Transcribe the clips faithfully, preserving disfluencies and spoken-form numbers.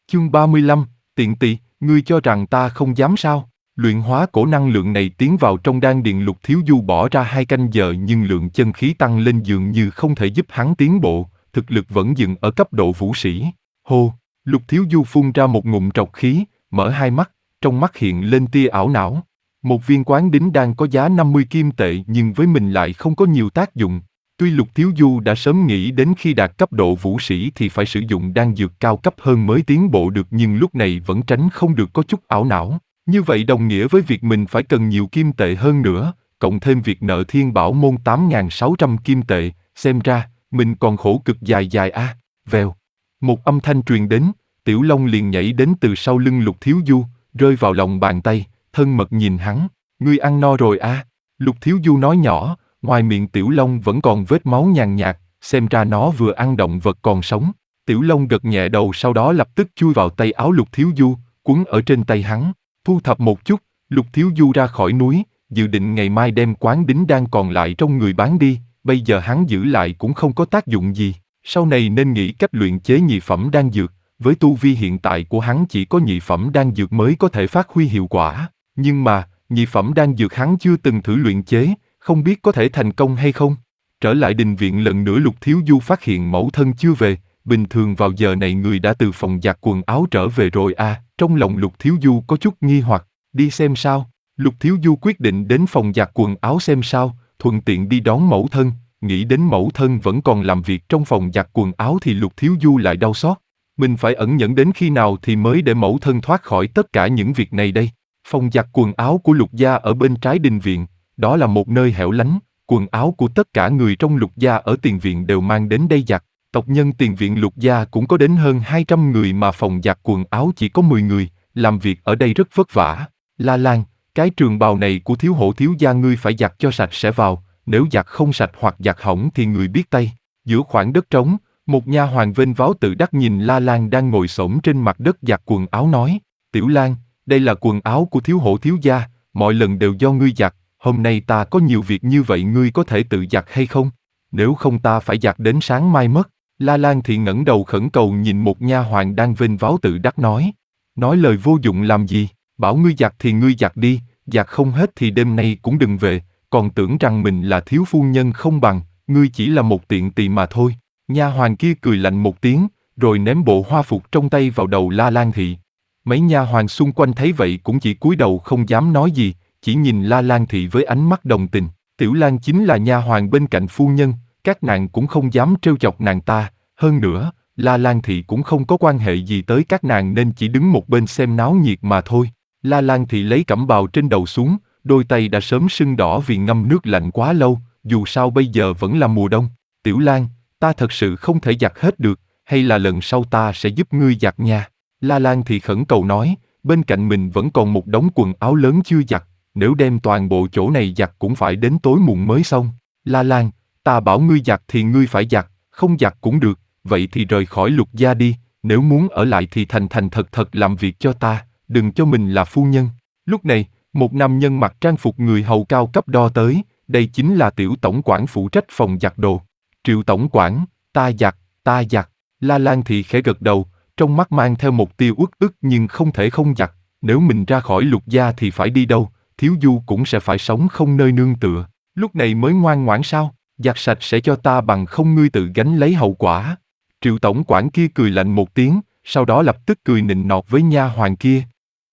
Chương ba mươi lăm, tiện tỳ, ngươi cho rằng ta không dám sao? Luyện hóa cổ năng lượng này tiến vào trong đan điền Lục Thiếu Du bỏ ra hai canh giờ nhưng lượng chân khí tăng lên dường như không thể giúp hắn tiến bộ, thực lực vẫn dừng ở cấp độ vũ sĩ. Hô, Lục Thiếu Du phun ra một ngụm trọc khí, mở hai mắt, trong mắt hiện lên tia ảo não. Một viên quán đính đan có giá năm mươi kim tệ nhưng với mình lại không có nhiều tác dụng. Tuy Lục Thiếu Du đã sớm nghĩ đến khi đạt cấp độ vũ sĩ thì phải sử dụng đan dược cao cấp hơn mới tiến bộ được nhưng lúc này vẫn tránh không được có chút ảo não. Như vậy đồng nghĩa với việc mình phải cần nhiều kim tệ hơn nữa, cộng thêm việc nợ Thiên Bảo Môn tám nghìn sáu trăm kim tệ, xem ra, mình còn khổ cực dài dài a. À. Vèo. Một âm thanh truyền đến, Tiểu Long liền nhảy đến từ sau lưng Lục Thiếu Du, rơi vào lòng bàn tay, thân mật nhìn hắn. Ngươi ăn no rồi à? Lục Thiếu Du nói nhỏ, ngoài miệng Tiểu Long vẫn còn vết máu nhàn nhạt, xem ra nó vừa ăn động vật còn sống. Tiểu Long gật nhẹ đầu sau đó lập tức chui vào tay áo Lục Thiếu Du, quấn ở trên tay hắn. Thu thập một chút, Lục Thiếu Du ra khỏi núi, dự định ngày mai đem quán đính đan còn lại trong người bán đi, bây giờ hắn giữ lại cũng không có tác dụng gì. Sau này nên nghĩ cách luyện chế nhị phẩm đan dược, với tu vi hiện tại của hắn chỉ có nhị phẩm đan dược mới có thể phát huy hiệu quả. Nhưng mà, nhị phẩm đan dược hắn chưa từng thử luyện chế, không biết có thể thành công hay không. Trở lại đình viện lần nữa Lục Thiếu Du phát hiện mẫu thân chưa về, bình thường vào giờ này người đã từ phòng giặt quần áo trở về rồi à, trong lòng Lục Thiếu Du có chút nghi hoặc, đi xem sao. Lục Thiếu Du quyết định đến phòng giặt quần áo xem sao, thuận tiện đi đón mẫu thân, nghĩ đến mẫu thân vẫn còn làm việc trong phòng giặt quần áo thì Lục Thiếu Du lại đau xót. Mình phải ẩn nhẫn đến khi nào thì mới để mẫu thân thoát khỏi tất cả những việc này đây. Phòng giặt quần áo của Lục gia ở bên trái đình viện, đó là một nơi hẻo lánh, quần áo của tất cả người trong Lục gia ở tiền viện đều mang đến đây giặt. Tộc nhân tiền viện Lục gia cũng có đến hơn hai trăm người mà phòng giặt quần áo chỉ có mười người, làm việc ở đây rất vất vả. La Lan, cái trường bào này của thiếu hộ thiếu gia ngươi phải giặt cho sạch sẽ vào, nếu giặt không sạch hoặc giặt hỏng thì người biết tay. Giữa khoảng đất trống, một nha hoàn vênh váo tự đắc nhìn La Lan đang ngồi xổm trên mặt đất giặt quần áo nói, Tiểu Lan, đây là quần áo của thiếu hộ thiếu gia, mọi lần đều do ngươi giặt, hôm nay ta có nhiều việc như vậy ngươi có thể tự giặt hay không? Nếu không ta phải giặt đến sáng mai mất. La Lan thì ngẩng đầu khẩn cầu nhìn một nha hoàn đang vênh váo tự đắc nói, nói lời vô dụng làm gì, bảo ngươi giặt thì ngươi giặt đi, giặt không hết thì đêm nay cũng đừng về, còn tưởng rằng mình là thiếu phu nhân không bằng, ngươi chỉ là một tiện tỳ mà thôi. Nha hoàn kia cười lạnh một tiếng, rồi ném bộ hoa phục trong tay vào đầu La Lan Thị. Mấy nha hoàn xung quanh thấy vậy cũng chỉ cúi đầu không dám nói gì, chỉ nhìn La Lan Thị với ánh mắt đồng tình. Tiểu Lan chính là nha hoàn bên cạnh phu nhân, các nàng cũng không dám trêu chọc nàng ta. Hơn nữa, La Lan Thị cũng không có quan hệ gì tới các nàng nên chỉ đứng một bên xem náo nhiệt mà thôi. La Lan Thị lấy cẩm bào trên đầu xuống, đôi tay đã sớm sưng đỏ vì ngâm nước lạnh quá lâu, dù sao bây giờ vẫn là mùa đông. Tiểu Lan, ta thật sự không thể giặt hết được, hay là lần sau ta sẽ giúp ngươi giặt nha. La Lan Thị khẩn cầu nói, bên cạnh mình vẫn còn một đống quần áo lớn chưa giặt, nếu đem toàn bộ chỗ này giặt cũng phải đến tối muộn mới xong. La Lan, ta bảo ngươi giặt thì ngươi phải giặt, không giặt cũng được, vậy thì rời khỏi Lục gia đi, nếu muốn ở lại thì thành thành thật thật làm việc cho ta, đừng cho mình là phu nhân. Lúc này, một nam nhân mặc trang phục người hầu cao cấp đo tới, đây chính là Tiểu tổng quản phụ trách phòng giặt đồ. Triệu tổng quản, ta giặt, ta giặt. La Lan Thị khẽ gật đầu, trong mắt mang theo một tia uất ức nhưng không thể không giặt, nếu mình ra khỏi Lục gia thì phải đi đâu, Thiếu Du cũng sẽ phải sống không nơi nương tựa. Lúc này mới ngoan ngoãn sao, giặt sạch sẽ cho ta bằng không ngươi tự gánh lấy hậu quả. Triệu tổng quản kia cười lạnh một tiếng, sau đó lập tức cười nịnh nọt với nha hoàn kia.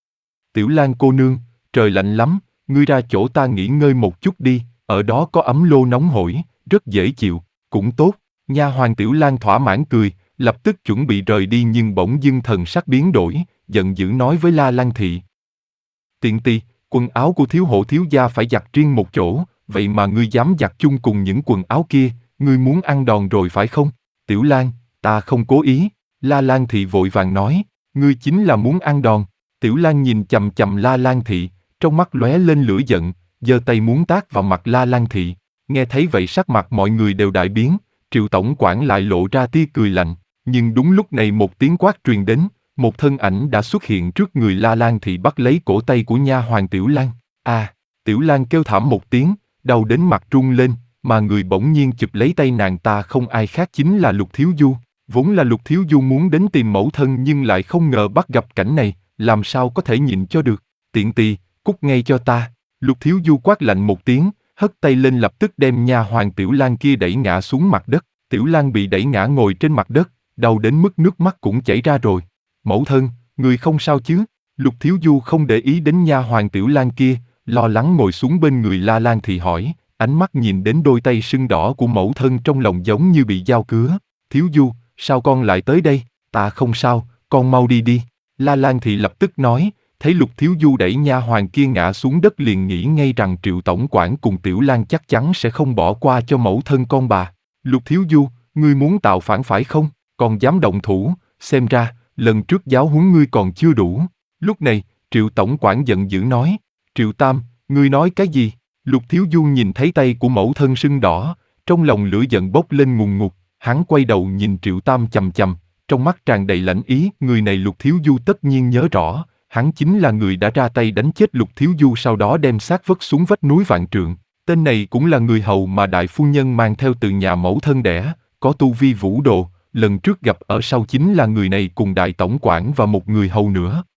Tiểu Lan cô nương, trời lạnh lắm, ngươi ra chỗ ta nghỉ ngơi một chút đi, ở đó có ấm lô nóng hổi, rất dễ chịu, cũng tốt. Nha hoàn Tiểu Lan thỏa mãn cười, lập tức chuẩn bị rời đi nhưng bỗng dưng thần sắc biến đổi, giận dữ nói với La Lan Thị. Tiện tỳ, quần áo của thiếu hộ thiếu gia phải giặt riêng một chỗ, vậy mà ngươi dám giặt chung cùng những quần áo kia, ngươi muốn ăn đòn rồi phải không? Tiểu Lan, ta không cố ý. La Lan Thị vội vàng nói, ngươi chính là muốn ăn đòn. Tiểu Lan nhìn chằm chằm La Lan Thị, trong mắt lóe lên lửa giận, giơ tay muốn tát vào mặt La Lan Thị. Nghe thấy vậy sắc mặt mọi người đều đại biến, Triệu tổng quản lại lộ ra tia cười lạnh, nhưng đúng lúc này một tiếng quát truyền đến, một thân ảnh đã xuất hiện trước người La Lan Thị bắt lấy cổ tay của nha hoàn Tiểu Lan. À, Tiểu Lan kêu thảm một tiếng, đau đến mặt run lên, mà người bỗng nhiên chụp lấy tay nàng ta không ai khác chính là Lục Thiếu Du. Vốn là Lục Thiếu Du muốn đến tìm mẫu thân nhưng lại không ngờ bắt gặp cảnh này, làm sao có thể nhịn cho được. Tiện tỳ, cút ngay cho ta. Lục Thiếu Du quát lạnh một tiếng, hất tay lên lập tức đem nha hoàn Tiểu Lan kia đẩy ngã xuống mặt đất. Tiểu Lan bị đẩy ngã ngồi trên mặt đất, đau đến mức nước mắt cũng chảy ra rồi. Mẫu thân, người không sao chứ? Lục Thiếu Du không để ý đến nha hoàn Tiểu Lan kia, lo lắng ngồi xuống bên người La Lan thì hỏi, ánh mắt nhìn đến đôi tay sưng đỏ của mẫu thân trong lòng giống như bị dao cứa. Thiếu Du, sao con lại tới đây? Ta không sao, con mau đi đi. La Lan thì lập tức nói, thấy Lục Thiếu Du đẩy nha hoàn kia ngã xuống đất liền nghĩ ngay rằng Triệu tổng quản cùng Tiểu Lan chắc chắn sẽ không bỏ qua cho mẫu thân con bà. Lục Thiếu Du, ngươi muốn tạo phản phải không? Còn dám động thủ, xem ra, lần trước giáo huấn ngươi còn chưa đủ. Lúc này, Triệu tổng quản giận dữ nói, Triệu Tam, ngươi nói cái gì? Lục Thiếu Du nhìn thấy tay của mẫu thân sưng đỏ, trong lòng lửa giận bốc lên ngùn ngụt, hắn quay đầu nhìn Triệu Tam chằm chằm, trong mắt tràn đầy lãnh ý, người này Lục Thiếu Du tất nhiên nhớ rõ, hắn chính là người đã ra tay đánh chết Lục Thiếu Du sau đó đem xác vất xuống vách núi Vạn Trượng. Tên này cũng là người hầu mà đại phu nhân mang theo từ nhà mẫu thân đẻ, có tu vi vũ độ, lần trước gặp ở sau chính là người này cùng đại tổng quản và một người hầu nữa.